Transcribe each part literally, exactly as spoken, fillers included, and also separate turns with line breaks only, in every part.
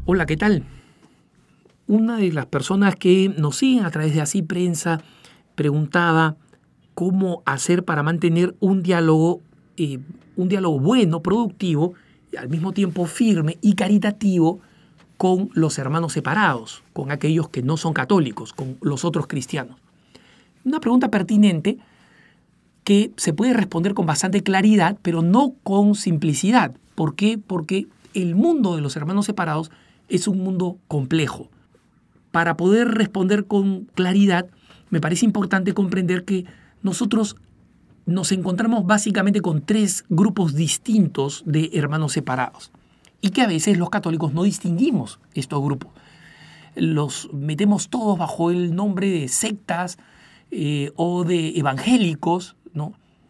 Hola, ¿qué tal? Una de las personas que nos siguen a través de Así Prensa preguntaba cómo hacer para mantener un diálogo, eh, un diálogo bueno, productivo, y al mismo tiempo firme y caritativo con los hermanos separados, con aquellos que no son católicos, con los otros cristianos. Una pregunta pertinente que se puede responder con bastante claridad, pero no con simplicidad. ¿Por qué? Porque el mundo de los hermanos separados es un mundo complejo. Para poder responder con claridad, me parece importante comprender que nosotros nos encontramos básicamente con tres grupos distintos de hermanos separados y que a veces los católicos no distinguimos estos grupos. Los metemos todos bajo el nombre de sectas eh, o de evangélicos, ¿no?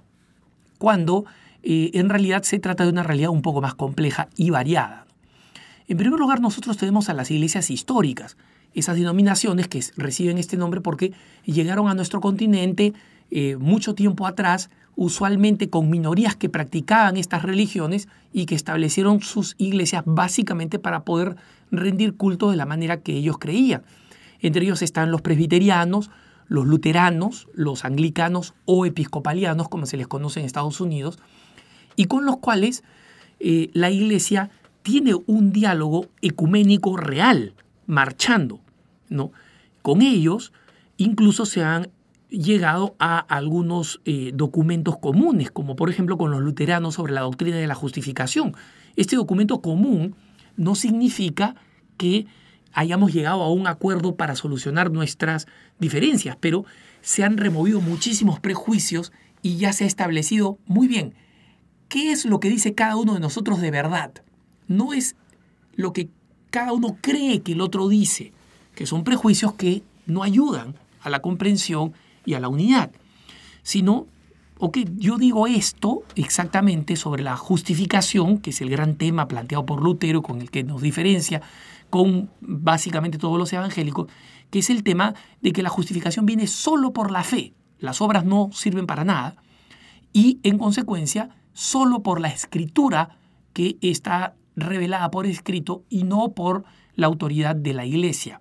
Cuando eh, en realidad se trata de una realidad un poco más compleja y variada. En primer lugar, nosotros tenemos a las iglesias históricas, esas denominaciones que reciben este nombre porque llegaron a nuestro continente eh, mucho tiempo atrás, usualmente con minorías que practicaban estas religiones y que establecieron sus iglesias básicamente para poder rendir culto de la manera que ellos creían. Entre ellos están los presbiterianos, los luteranos, los anglicanos o episcopalianos, como se les conoce en Estados Unidos, y con los cuales eh, la iglesia tiene un diálogo ecuménico real, marchando, ¿no? Con ellos incluso se han llegado a algunos eh, documentos comunes, como por ejemplo con los luteranos sobre la doctrina de la justificación. Este documento común no significa que hayamos llegado a un acuerdo para solucionar nuestras diferencias, pero se han removido muchísimos prejuicios y ya se ha establecido muy bien qué es lo que dice cada uno de nosotros de verdad. No es lo que cada uno cree que el otro dice, que son prejuicios que no ayudan a la comprensión y a la unidad, sino, ok, yo digo esto exactamente sobre la justificación, que es el gran tema planteado por Lutero, con el que nos diferencia con básicamente todos los evangélicos, que es el tema de que la justificación viene solo por la fe, las obras no sirven para nada, y en consecuencia, solo por la escritura que está revelada por escrito y no por la autoridad de la iglesia.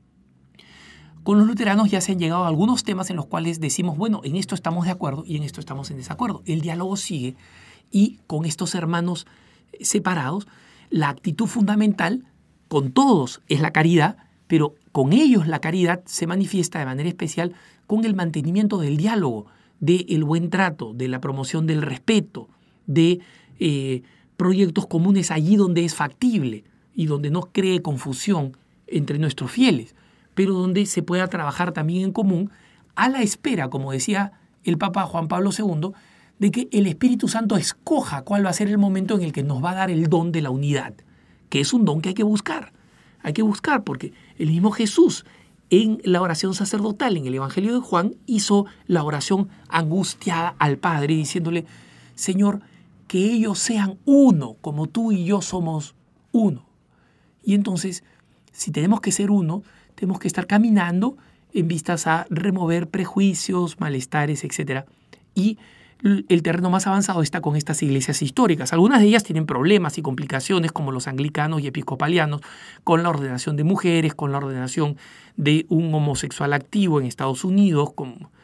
Con los luteranos ya se han llegado a algunos temas en los cuales decimos, bueno, en esto estamos de acuerdo y en esto estamos en desacuerdo. El diálogo sigue y con estos hermanos separados, la actitud fundamental con todos es la caridad, pero con ellos la caridad se manifiesta de manera especial con el mantenimiento del diálogo, del buen trato, de la promoción del respeto, de eh, proyectos comunes allí donde es factible y donde no cree confusión entre nuestros fieles, pero donde se pueda trabajar también en común a la espera, como decía el Papa Juan Pablo segundo, de que el Espíritu Santo escoja cuál va a ser el momento en el que nos va a dar el don de la unidad, que es un don que hay que buscar. Hay que buscar porque el mismo Jesús en la oración sacerdotal, en el Evangelio de Juan, hizo la oración angustiada al Padre diciéndole, Señor, que ellos sean uno, como tú y yo somos uno. Y entonces, si tenemos que ser uno, tenemos que estar caminando en vistas a remover prejuicios, malestares, etcétera. Y el terreno más avanzado está con estas iglesias históricas. Algunas de ellas tienen problemas y complicaciones, como los anglicanos y episcopalianos, con la ordenación de mujeres, con la ordenación de un homosexual activo en Estados Unidos, como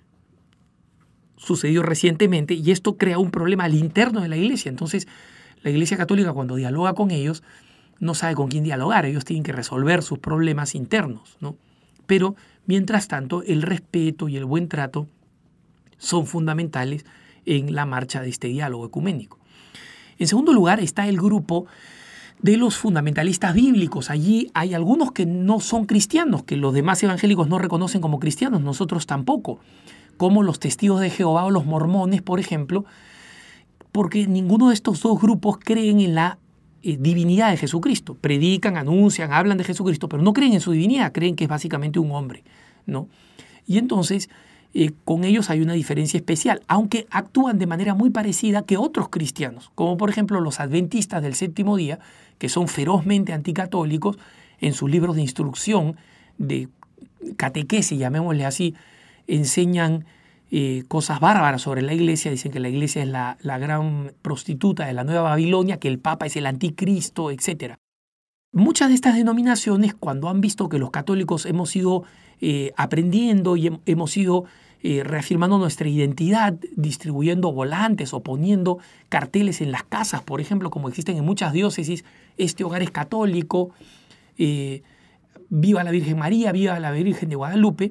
sucedió recientemente, y esto crea un problema al interno de la iglesia. Entonces, la iglesia católica, cuando dialoga con ellos, no sabe con quién dialogar. Ellos tienen que resolver sus problemas internos, ¿no? Pero, mientras tanto, el respeto y el buen trato son fundamentales en la marcha de este diálogo ecuménico. En segundo lugar está el grupo de los fundamentalistas bíblicos. Allí hay algunos que no son cristianos, que los demás evangélicos no reconocen como cristianos, nosotros tampoco, como los testigos de Jehová o los mormones, por ejemplo, porque ninguno de estos dos grupos creen en la eh, divinidad de Jesucristo. Predican, anuncian, hablan de Jesucristo, pero no creen en su divinidad, creen que es básicamente un hombre, ¿no? Y entonces, eh, con ellos hay una diferencia especial, aunque actúan de manera muy parecida que otros cristianos, como por ejemplo los adventistas del séptimo día, que son ferozmente anticatólicos en sus libros de instrucción, de catequesis, llamémosle así, enseñan eh, cosas bárbaras sobre la iglesia, dicen que la iglesia es la, la gran prostituta de la Nueva Babilonia, que el Papa es el anticristo, etcétera. Muchas de estas denominaciones, cuando han visto que los católicos hemos ido eh, aprendiendo y hem- hemos ido eh, reafirmando nuestra identidad, distribuyendo volantes o poniendo carteles en las casas, por ejemplo, como existen en muchas diócesis, este hogar es católico, eh, viva la Virgen María, viva la Virgen de Guadalupe,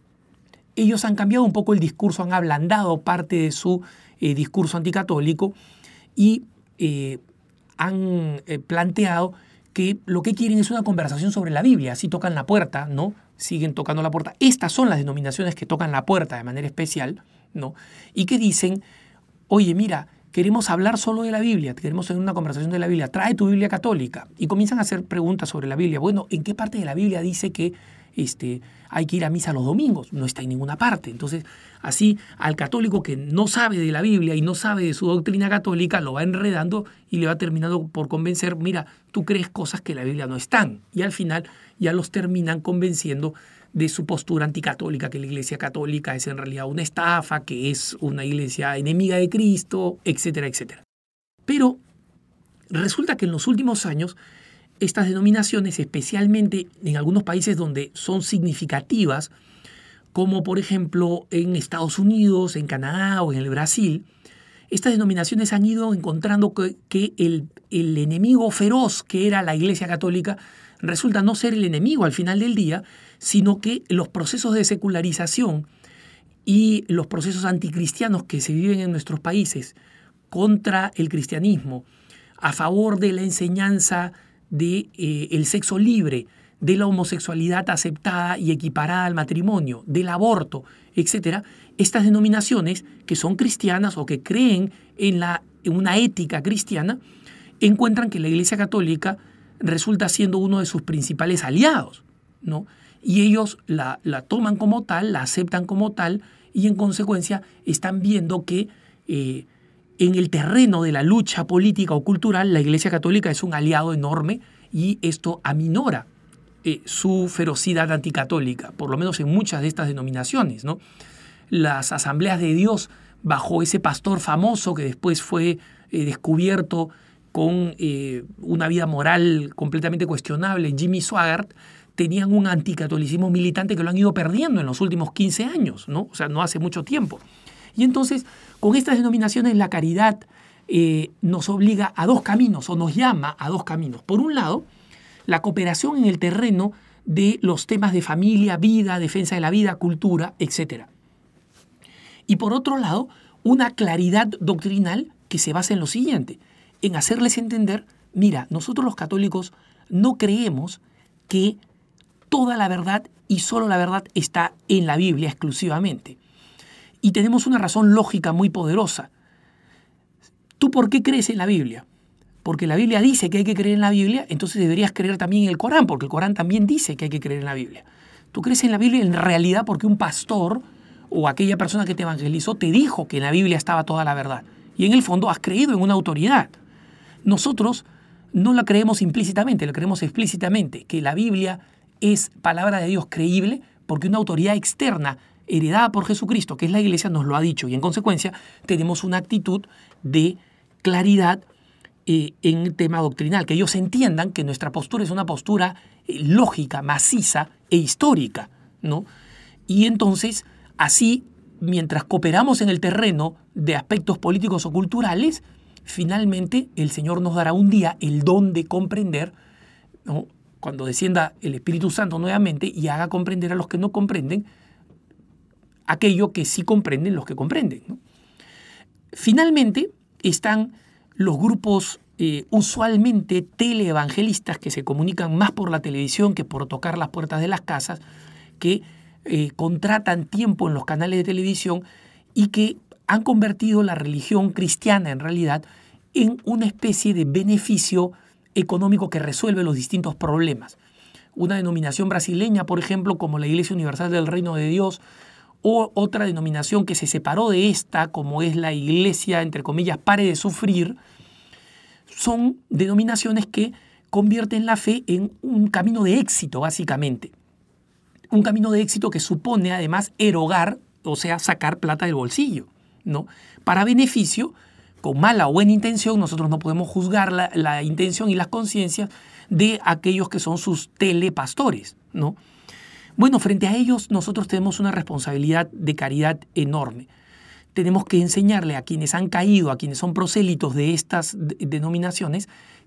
ellos han cambiado un poco el discurso, han ablandado parte de su eh, discurso anticatólico y eh, han eh, planteado que lo que quieren es una conversación sobre la Biblia. Así tocan la puerta, ¿no? Siguen tocando la puerta. Estas son las denominaciones que tocan la puerta de manera especial, ¿no? Y que dicen, oye, mira, queremos hablar solo de la Biblia, queremos tener una conversación de la Biblia, trae tu Biblia católica. Y comienzan a hacer preguntas sobre la Biblia. Bueno, ¿en qué parte de la Biblia dice que este, hay que ir a misa los domingos? No está en ninguna parte. Entonces, así al católico que no sabe de la Biblia y no sabe de su doctrina católica, lo va enredando y le va terminando por convencer, mira, tú crees cosas que en la Biblia no están. Y al final ya los terminan convenciendo de su postura anticatólica, que la Iglesia Católica es en realidad una estafa, que es una iglesia enemiga de Cristo, etcétera, etcétera. Pero resulta que en los últimos años estas denominaciones, especialmente en algunos países donde son significativas, como por ejemplo en Estados Unidos, en Canadá o en el Brasil, estas denominaciones han ido encontrando que, que el, el enemigo feroz que era la Iglesia Católica resulta no ser el enemigo al final del día, sino que los procesos de secularización y los procesos anticristianos que se viven en nuestros países contra el cristianismo, a favor de la enseñanza de eh, el sexo libre, de la homosexualidad aceptada y equiparada al matrimonio, del aborto, etcétera, estas denominaciones que son cristianas o que creen en, la, en una ética cristiana, encuentran que la Iglesia Católica resulta siendo uno de sus principales aliados, ¿no? Y ellos la, la toman como tal, la aceptan como tal, y en consecuencia están viendo que eh, en el terreno de la lucha política o cultural, la Iglesia Católica es un aliado enorme y esto aminora eh, su ferocidad anticatólica, por lo menos en muchas de estas denominaciones, ¿no? Las asambleas de Dios, bajo ese pastor famoso que después fue eh, descubierto con eh, una vida moral completamente cuestionable, Jimmy Swaggart, tenían un anticatolicismo militante que lo han ido perdiendo en los últimos quince años, ¿no? O sea, no hace mucho tiempo. Y entonces, con estas denominaciones, la caridad eh, nos obliga a dos caminos, o nos llama a dos caminos. Por un lado, la cooperación en el terreno de los temas de familia, vida, defensa de la vida, cultura, etcétera. Y por otro lado, una claridad doctrinal que se basa en lo siguiente, en hacerles entender, mira, nosotros los católicos no creemos que toda la verdad y solo la verdad está en la Biblia exclusivamente. Y tenemos una razón lógica muy poderosa. ¿Tú por qué crees en la Biblia? Porque la Biblia dice que hay que creer en la Biblia, entonces deberías creer también en el Corán, porque el Corán también dice que hay que creer en la Biblia. Tú crees en la Biblia en realidad porque un pastor o aquella persona que te evangelizó te dijo que en la Biblia estaba toda la verdad. Y en el fondo has creído en una autoridad. Nosotros no la creemos implícitamente, la creemos explícitamente, que la Biblia es palabra de Dios creíble porque una autoridad externa heredada por Jesucristo, que es la Iglesia, nos lo ha dicho. Y en consecuencia tenemos una actitud de claridad eh, en el tema doctrinal, que ellos entiendan que nuestra postura es una postura eh, lógica, maciza e histórica, ¿no? Y entonces, así, mientras cooperamos en el terreno de aspectos políticos o culturales, finalmente el Señor nos dará un día el don de comprender, ¿no?, cuando descienda el Espíritu Santo nuevamente y haga comprender a los que no comprenden aquello que sí comprenden los que comprenden, ¿no? Finalmente están los grupos eh, usualmente teleevangelistas que se comunican más por la televisión que por tocar las puertas de las casas, que eh, contratan tiempo en los canales de televisión y que han convertido la religión cristiana en realidad en una especie de beneficio económico que resuelve los distintos problemas. Una denominación brasileña, por ejemplo, como la Iglesia Universal del Reino de Dios, o otra denominación que se separó de esta, como es la Iglesia, entre comillas, Pare de Sufrir, son denominaciones que convierten la fe en un camino de éxito, básicamente. Un camino de éxito que supone, además, erogar, o sea, sacar plata del bolsillo, ¿no?, para beneficio con mala o buena intención, nosotros no podemos juzgar la, la intención y las conciencias de aquellos que son sus telepastores, ¿no? Bueno, frente a ellos nosotros tenemos una responsabilidad de caridad enorme. Tenemos que enseñarle a quienes han caído, a quienes son prosélitos de estas denominaciones,